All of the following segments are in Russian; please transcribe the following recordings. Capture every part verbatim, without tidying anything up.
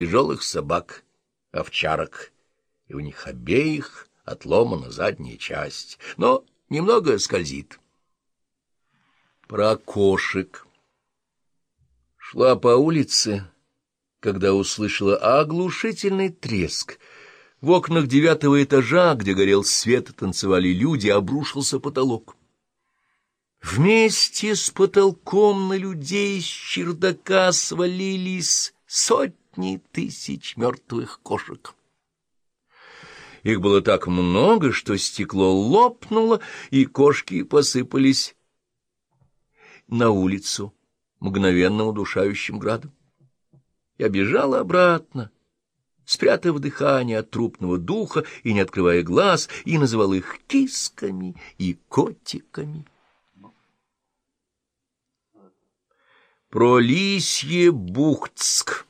тяжелых собак, овчарок, и у них обеих отломана задняя часть, но немного скользит. Про кошек. Шла по улице, когда услышала оглушительный треск. В окнах девятого этажа, где горел свет и танцевали люди, обрушился потолок. Вместе с потолком на людей с чердака свалились сотни тысяч мертвых кошек. Их было так много, что стекло лопнуло, и кошки посыпались на улицу мгновенно удушающим градом. Я бежала обратно, спрятав дыхание от трупного духа и не открывая глаз, и называл их кисками и котиками. Про Лисье Бухтск.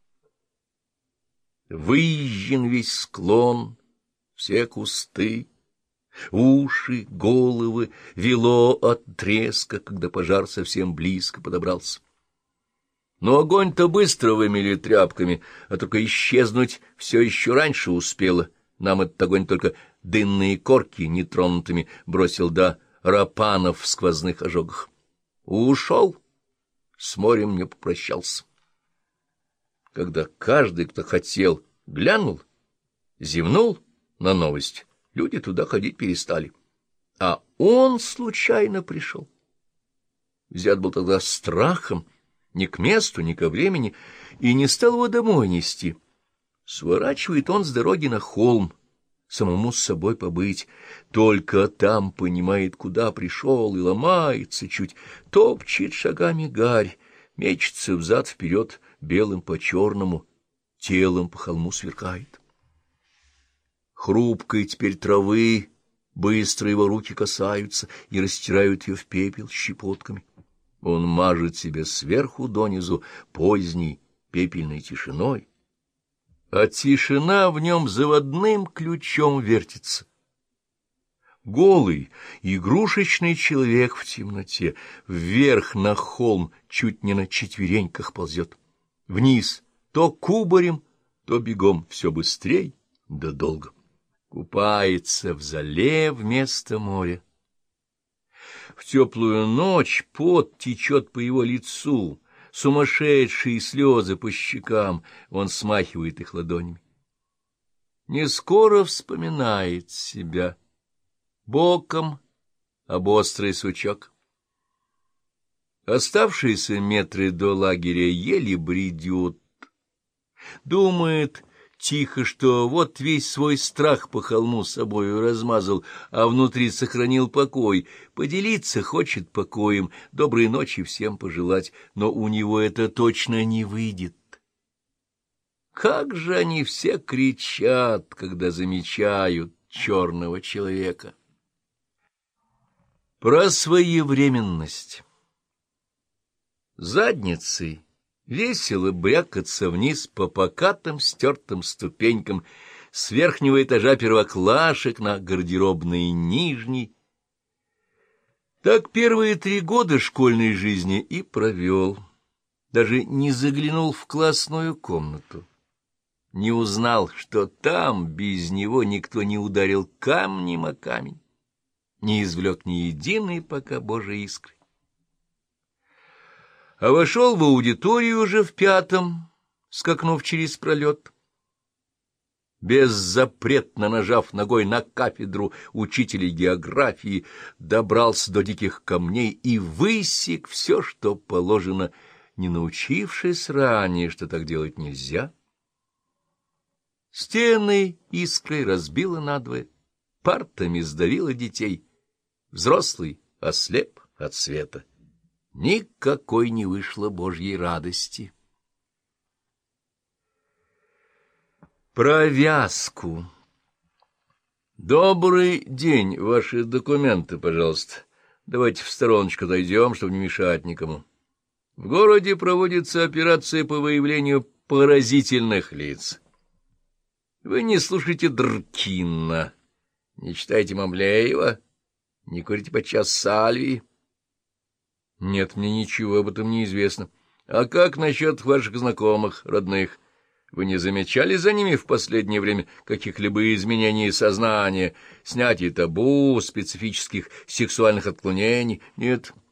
Выезжен весь склон, все кусты, уши, головы вело от треска, когда пожар совсем близко подобрался. Но огонь-то быстро вымели тряпками, а только исчезнуть все еще раньше успело. Нам этот огонь только дынные корки нетронутыми бросил до рапанов в сквозных ожогах. Ушел, с морем не попрощался. Когда каждый, кто хотел, глянул, зевнул на новость, люди туда ходить перестали. А он случайно пришел. Взят был тогда страхом, ни к месту, ни ко времени, и не стал его домой нести. Сворачивает он с дороги на холм, самому с собой побыть. Только там понимает, куда пришел, и ломается чуть, топчет шагами гарь, мечется взад-вперед белым по черному, телом по холму сверкает. Хрупкой теперь травы быстро его руки касаются и растирают ее в пепел щепотками. Он мажет себе сверху донизу поздней пепельной тишиной, а тишина в нем заводным ключом вертится. Голый, игрушечный человек в темноте вверх на холм чуть не на четвереньках ползет, вниз то кубарем, то бегом, все быстрей да долго. Купается в зале вместо моря. В теплую ночь пот течет по его лицу, сумасшедшие слезы по щекам, он смахивает их ладонями. Не скоро вспоминает себя, боком об острый сучок. Оставшиеся метры до лагеря еле бредет, думает тихо, что вот весь свой страх по холму собою размазал, а внутри сохранил покой. Поделиться хочет покоем, доброй ночи всем пожелать, но у него это точно не выйдет. Как же они все кричат, когда замечают черного человека! Про своевременность. Задницей весело брякаться вниз по покатым стертым ступенькам с верхнего этажа первоклашек на гардеробный нижний. Так первые три года школьной жизни и провел. Даже не заглянул в классную комнату. Не узнал, что там без него никто не ударил камнем о камень, не извлек ни единой пока Божьей искры. А вошел в аудиторию уже в пятом, скакнув через пролет. Беззапретно нажав ногой на кафедру учителя географии, добрался до диких камней и высек все, что положено, не научившись ранее, что так делать нельзя. Стены искрой разбило надвое, партами сдавило детей. Взрослый ослеп от света. Никакой не вышло Божьей радости. Про вязку. Добрый день, ваши документы, пожалуйста. Давайте в стороночку дойдем, чтобы не мешать никому. В городе проводится операция по выявлению поразительных лиц. Вы не слушайте Дркина, не читайте Мамлеева, не курите подчас Сальвии. Нет, мне ничего об этом не известно. А как насчет ваших знакомых, родных? Вы не замечали за ними в последнее время каких-либо изменений сознания, снятия табу, специфических сексуальных отклонений? Нет.